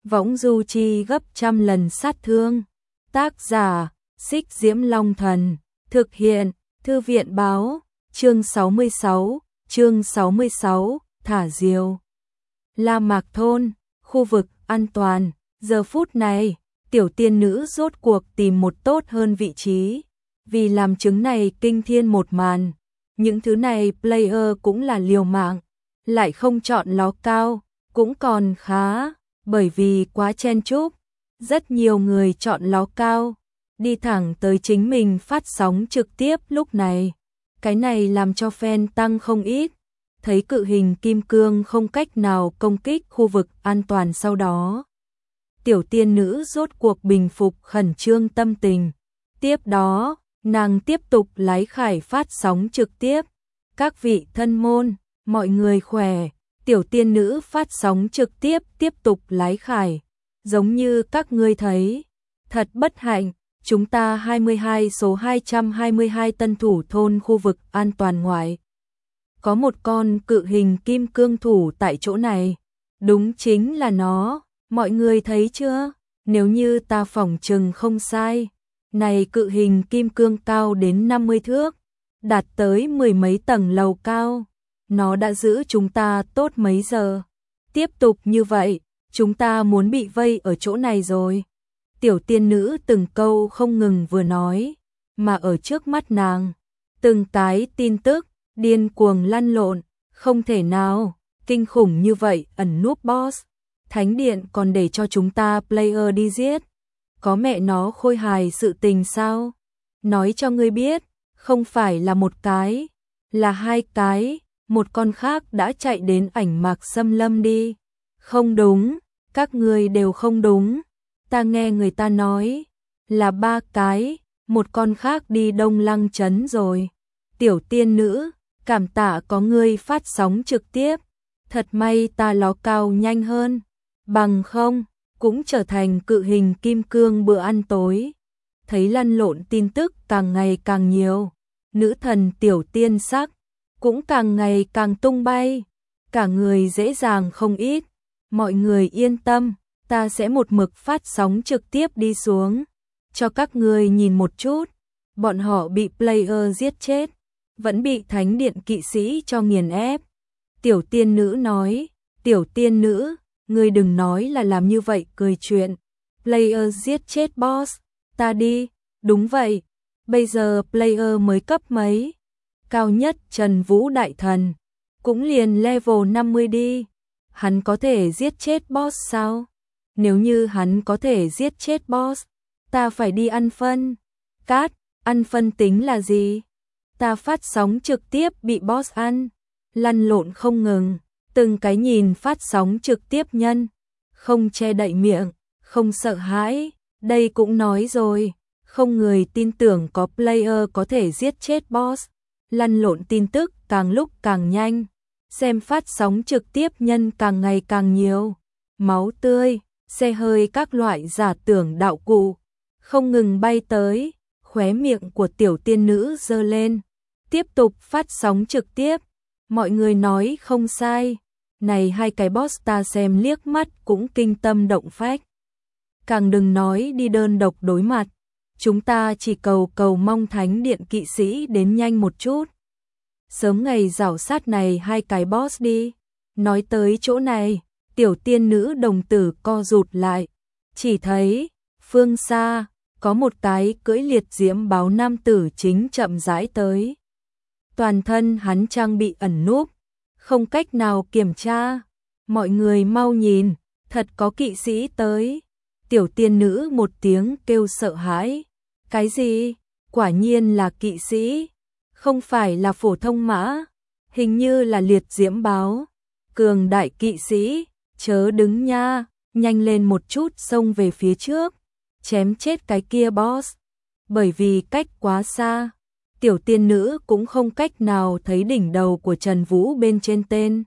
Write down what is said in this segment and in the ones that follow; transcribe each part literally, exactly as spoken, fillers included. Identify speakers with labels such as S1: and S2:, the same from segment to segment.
S1: võng du chi gấp trăm lần sát thương. Tác giả, Xích Diễm Long Thần, thực hiện, Thư viện báo, chương sáu mươi sáu, chương sáu mươi sáu, thả diều. La Mạc Thôn, khu vực an toàn, giờ phút này, tiểu tiên nữ rốt cuộc tìm một tốt hơn vị trí, vì làm chứng này kinh thiên một màn. Những thứ này player cũng là liều mạng, lại không chọn ló cao, cũng còn khá, bởi vì quá chen chúc, rất nhiều người chọn ló cao, đi thẳng tới chính mình phát sóng trực tiếp lúc này. Cái này làm cho fan tăng không ít, thấy cự hình kim cương không cách nào công kích khu vực an toàn sau đó. Tiểu tiên nữ rốt cuộc bình phục khẩn trương tâm tình. Tiếp đó, nàng tiếp tục lái khải phát sóng trực tiếp. Các vị thân môn, mọi người khỏe, tiểu tiên nữ phát sóng trực tiếp tiếp tục lái khải. Giống như các ngươi thấy, thật bất hạnh, chúng ta hai mươi hai số hai trăm hai mươi hai tân thủ thôn khu vực an toàn ngoại. Có một con cự hình kim cương thủ tại chỗ này. Đúng chính là nó, mọi người thấy chưa? Nếu như ta phỏng chừng không sai, này cự hình kim cương cao đến năm mươi thước, đạt tới mười mấy tầng lầu cao. Nó đã giữ chúng ta tốt mấy giờ. Tiếp tục như vậy, chúng ta muốn bị vây ở chỗ này rồi. Tiểu tiên nữ từng câu không ngừng vừa nói, mà ở trước mắt nàng, từng cái tin tức, điên cuồng lăn lộn, không thể nào, kinh khủng như vậy ẩn núp boss. Thánh điện còn để cho chúng ta player đi giết. Có mẹ nó khôi hài sự tình sao? Nói cho ngươi biết, không phải là một cái, là hai cái, một con khác đã chạy đến ảnh mạc xâm lâm đi. Không đúng, các ngươi đều không đúng. Ta nghe người ta nói, là ba cái, một con khác đi Đông Lăng trấn rồi. Tiểu tiên nữ, cảm tạ có ngươi phát sóng trực tiếp. Thật may ta ló cao nhanh hơn, bằng không, cũng trở thành cự hình kim cương bữa ăn tối. Thấy lăn lộn tin tức càng ngày càng nhiều, nữ thần tiểu tiên sắc, cũng càng ngày càng tung bay. Cả người dễ dàng không ít, mọi người yên tâm. Ta sẽ một mực phát sóng trực tiếp đi xuống, cho các người nhìn một chút, bọn họ bị player giết chết, vẫn bị thánh điện kỵ sĩ cho nghiền ép. Tiểu tiên nữ nói, tiểu tiên nữ, ngươi đừng nói là làm như vậy cười chuyện, player giết chết boss, ta đi, đúng vậy, bây giờ player mới cấp mấy, cao nhất Trần Vũ Đại Thần, cũng liền level năm mươi đi, hắn có thể giết chết boss sao? Nếu như hắn có thể giết chết boss, ta phải đi ăn phân. Cát, ăn phân tính là gì? Ta phát sóng trực tiếp bị boss ăn, lăn lộn không ngừng, từng cái nhìn phát sóng trực tiếp nhân, không che đậy miệng, không sợ hãi, đây cũng nói rồi, không người tin tưởng có player có thể giết chết boss, lăn lộn tin tức càng lúc càng nhanh, xem phát sóng trực tiếp nhân càng ngày càng nhiều, máu tươi, xe hơi các loại giả tưởng đạo cụ, không ngừng bay tới, khóe miệng của tiểu tiên nữ giơ lên, tiếp tục phát sóng trực tiếp, mọi người nói không sai, này hai cái boss ta xem liếc mắt cũng kinh tâm động phách. Càng đừng nói đi đơn độc đối mặt, chúng ta chỉ cầu cầu mong thánh điện kỵ sĩ đến nhanh một chút. Sớm ngày rảo sát này hai cái boss đi, nói tới chỗ này. Tiểu tiên nữ đồng tử co rụt lại, chỉ thấy, phương xa, có một cái cưỡi liệt diễm báo nam tử chính chậm rãi tới. Toàn thân hắn trang bị ẩn núp, không cách nào kiểm tra. Mọi người mau nhìn, thật có kỵ sĩ tới. Tiểu tiên nữ một tiếng kêu sợ hãi. Cái gì? Quả nhiên là kỵ sĩ, không phải là phổ thông mã, hình như là liệt diễm báo. Cường đại kỵ sĩ. Chớ đứng nha, nhanh lên một chút xông về phía trước, chém chết cái kia boss. Bởi vì cách quá xa, tiểu tiên nữ cũng không cách nào thấy đỉnh đầu của Trần Vũ bên trên tên.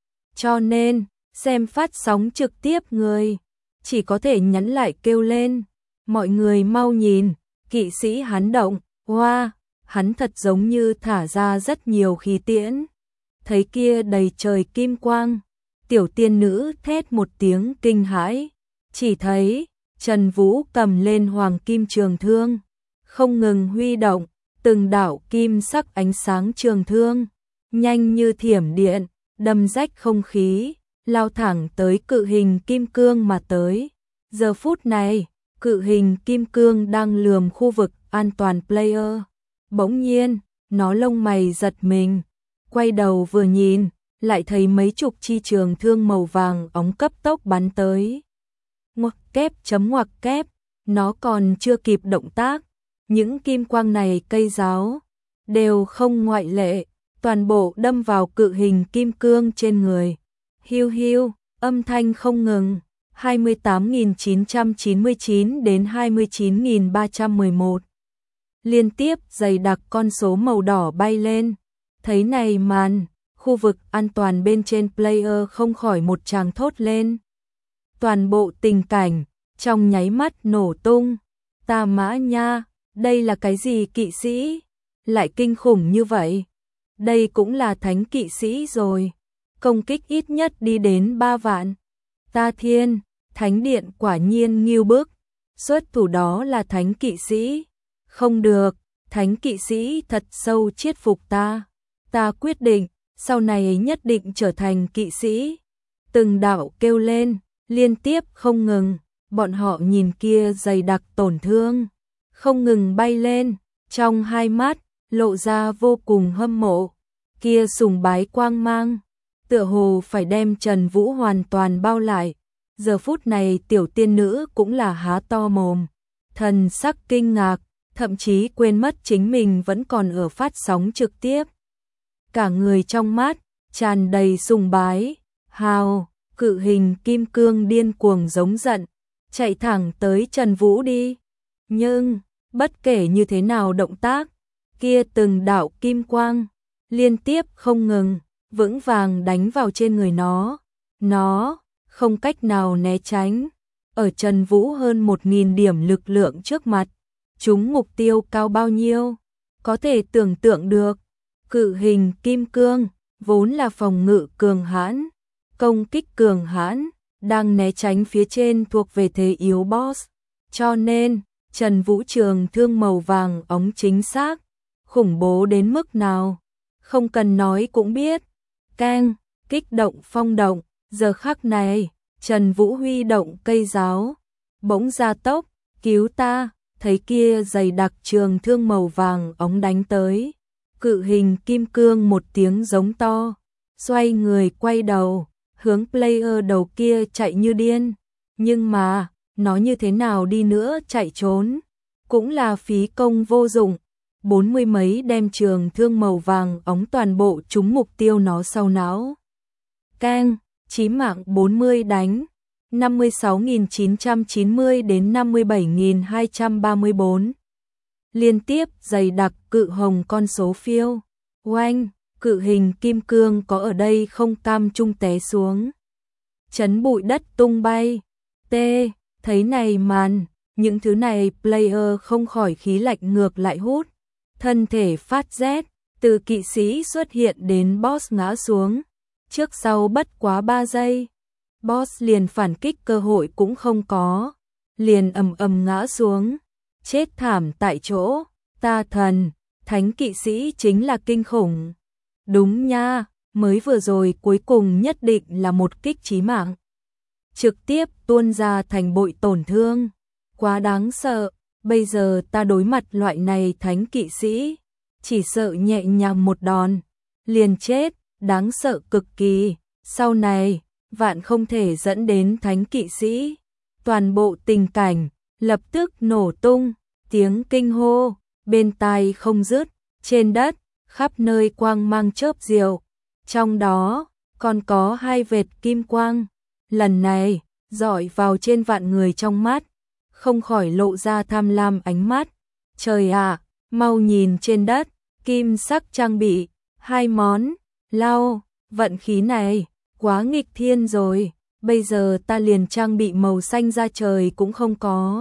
S1: Cho nên, xem phát sóng trực tiếp người, chỉ có thể nhắn lại kêu lên. Mọi người mau nhìn, kỵ sĩ hắn động, wow, hắn thật giống như thả ra rất nhiều khí tiễn. Thấy kia đầy trời kim quang. Tiểu tiên nữ thét một tiếng kinh hãi, chỉ thấy Trần Vũ cầm lên hoàng kim trường thương, không ngừng huy động, từng đạo kim sắc ánh sáng trường thương, nhanh như thiểm điện, đâm rách không khí, lao thẳng tới cự hình kim cương mà tới. Giờ phút này, cự hình kim cương đang lườm khu vực an toàn player. Bỗng nhiên, nó lông mày giật mình, quay đầu vừa nhìn, lại thấy mấy chục chi trường thương màu vàng óng cấp tốc bắn tới. Ngoặc kép chấm ngoặc kép, nó còn chưa kịp động tác, những kim quang này cây giáo, đều không ngoại lệ, toàn bộ đâm vào cự hình kim cương trên người. Hiu hiu, âm thanh không ngừng, hai mươi tám nghìn chín trăm chín mươi chín đến hai mươi chín nghìn ba trăm mười một. Liên tiếp dày đặc con số màu đỏ bay lên. Thấy này màn, khu vực an toàn bên trên player không khỏi một tràng thốt lên. Toàn bộ tình cảnh, trong nháy mắt nổ tung. Ta mã nha, đây là cái gì kỵ sĩ? Lại kinh khủng như vậy. Đây cũng là thánh kỵ sĩ rồi. Công kích ít nhất đi đến ba vạn. Ta thiên, thánh điện quả nhiên nghiêu bức. Xuất thủ đó là thánh kỵ sĩ. Không được, thánh kỵ sĩ thật sâu chiết phục ta. Ta quyết định, sau này nhất định trở thành kỵ sĩ. Từng đạo kêu lên, liên tiếp không ngừng, bọn họ nhìn kia dày đặc tổn thương, không ngừng bay lên, trong hai mắt, lộ ra vô cùng hâm mộ, kia sùng bái quang mang, tựa hồ phải đem Trần Vũ hoàn toàn bao lại. Giờ phút này tiểu tiên nữ cũng là há to mồm, thần sắc kinh ngạc, thậm chí quên mất chính mình vẫn còn ở phát sóng trực tiếp. Cả người trong mắt, tràn đầy sùng bái, hào, cự hình kim cương điên cuồng giống giận, chạy thẳng tới Trần Vũ đi. Nhưng, bất kể như thế nào động tác, kia từng đạo kim quang, liên tiếp không ngừng, vững vàng đánh vào trên người nó. Nó, không cách nào né tránh, ở Trần Vũ hơn một nghìn điểm lực lượng trước mặt. Chúng mục tiêu cao bao nhiêu, có thể tưởng tượng được. Cự hình kim cương, vốn là phòng ngự cường hãn, công kích cường hãn, đang né tránh phía trên thuộc về thế yếu boss. Cho nên, Trần Vũ trường thương màu vàng óng chính xác, khủng bố đến mức nào, không cần nói cũng biết. Keng, kích động phong động, giờ khắc này, Trần Vũ huy động cây giáo, bỗng ra tốc, cứu ta. Thấy kia dày đặc trường thương màu vàng óng đánh tới, cự hình kim cương một tiếng giống to, xoay người quay đầu, hướng player đầu kia chạy như điên. Nhưng mà, nó như thế nào đi nữa chạy trốn, cũng là phí công vô dụng. Bốn mươi mấy đem trường thương màu vàng óng toàn bộ trúng mục tiêu nó sau não. Keng, chí mạng bốn mươi đánh. năm mươi sáu nghìn chín trăm chín mươi đến năm mươi bảy nghìn hai trăm ba mươi bốn. Liên tiếp dày đặc cự hồng con số phiêu. Oanh, cự hình kim cương có ở đây không cam trung té xuống. Chấn bụi đất tung bay. T, thấy này màn, những thứ này player không khỏi khí lạnh ngược lại hút. Thân thể phát rét, từ kỵ sĩ xuất hiện đến boss ngã xuống. Trước sau bất quá ba giây. Boss liền phản kích cơ hội cũng không có, liền ầm ầm ngã xuống, chết thảm tại chỗ. Ta thần, thánh kỵ sĩ chính là kinh khủng. Đúng nha, mới vừa rồi cuối cùng nhất định là một kích chí mạng. Trực tiếp tuôn ra thành bội tổn thương, quá đáng sợ. Bây giờ ta đối mặt loại này thánh kỵ sĩ, chỉ sợ nhẹ nhàng một đòn, liền chết, đáng sợ cực kỳ. Sau này vạn không thể dẫn đến thánh kỵ sĩ. Toàn bộ tình cảnh lập tức nổ tung, tiếng kinh hô bên tai không dứt, trên đất khắp nơi quang mang chớp diệu, trong đó còn có hai vệt kim quang, lần này dọi vào trên vạn người trong mắt, không khỏi lộ ra tham lam ánh mắt. Trời ạ, mau nhìn trên đất, kim sắc trang bị, hai món, lau, vận khí này quá nghịch thiên rồi, bây giờ ta liền trang bị màu xanh ra trời cũng không có.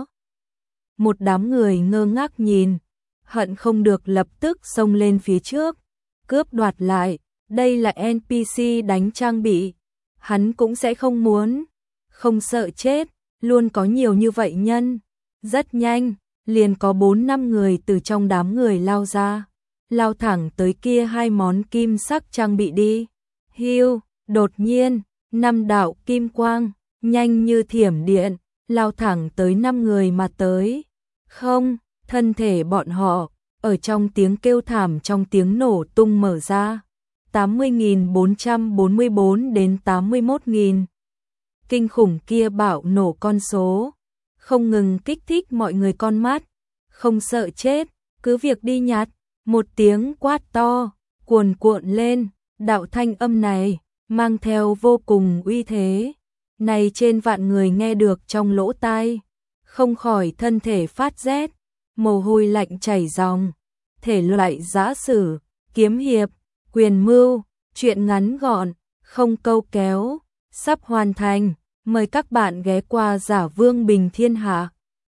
S1: Một đám người ngơ ngác nhìn, hận không được lập tức xông lên phía trước, cướp đoạt lại, đây là en pê xê đánh trang bị, hắn cũng sẽ không muốn, không sợ chết, luôn có nhiều như vậy nhân. Rất nhanh, liền có bốn năm người từ trong đám người lao ra, lao thẳng tới kia hai món kim sắc trang bị đi. Hưu, đột nhiên, năm đạo kim quang, nhanh như thiểm điện, lao thẳng tới năm người mà tới. Không, thân thể bọn họ, ở trong tiếng kêu thảm trong tiếng nổ tung mở ra. tám mươi nghìn bốn trăm bốn mươi bốn đến tám mươi mốt nghìn. Kinh khủng kia bạo nổ con số, không ngừng kích thích mọi người con mắt, không sợ chết, cứ việc đi nhặt. Một tiếng quát to, cuồn cuộn lên, đạo thanh âm này, mang theo vô cùng uy thế. Này trên vạn người nghe được trong lỗ tai, không khỏi thân thể phát rét, mồ hôi lạnh chảy ròng. Thể loại giã sử, kiếm hiệp, quyền mưu, truyện ngắn gọn, không câu kéo, sắp hoàn thành. Mời các bạn ghé qua Giả Vương Bình Thiên Hạ.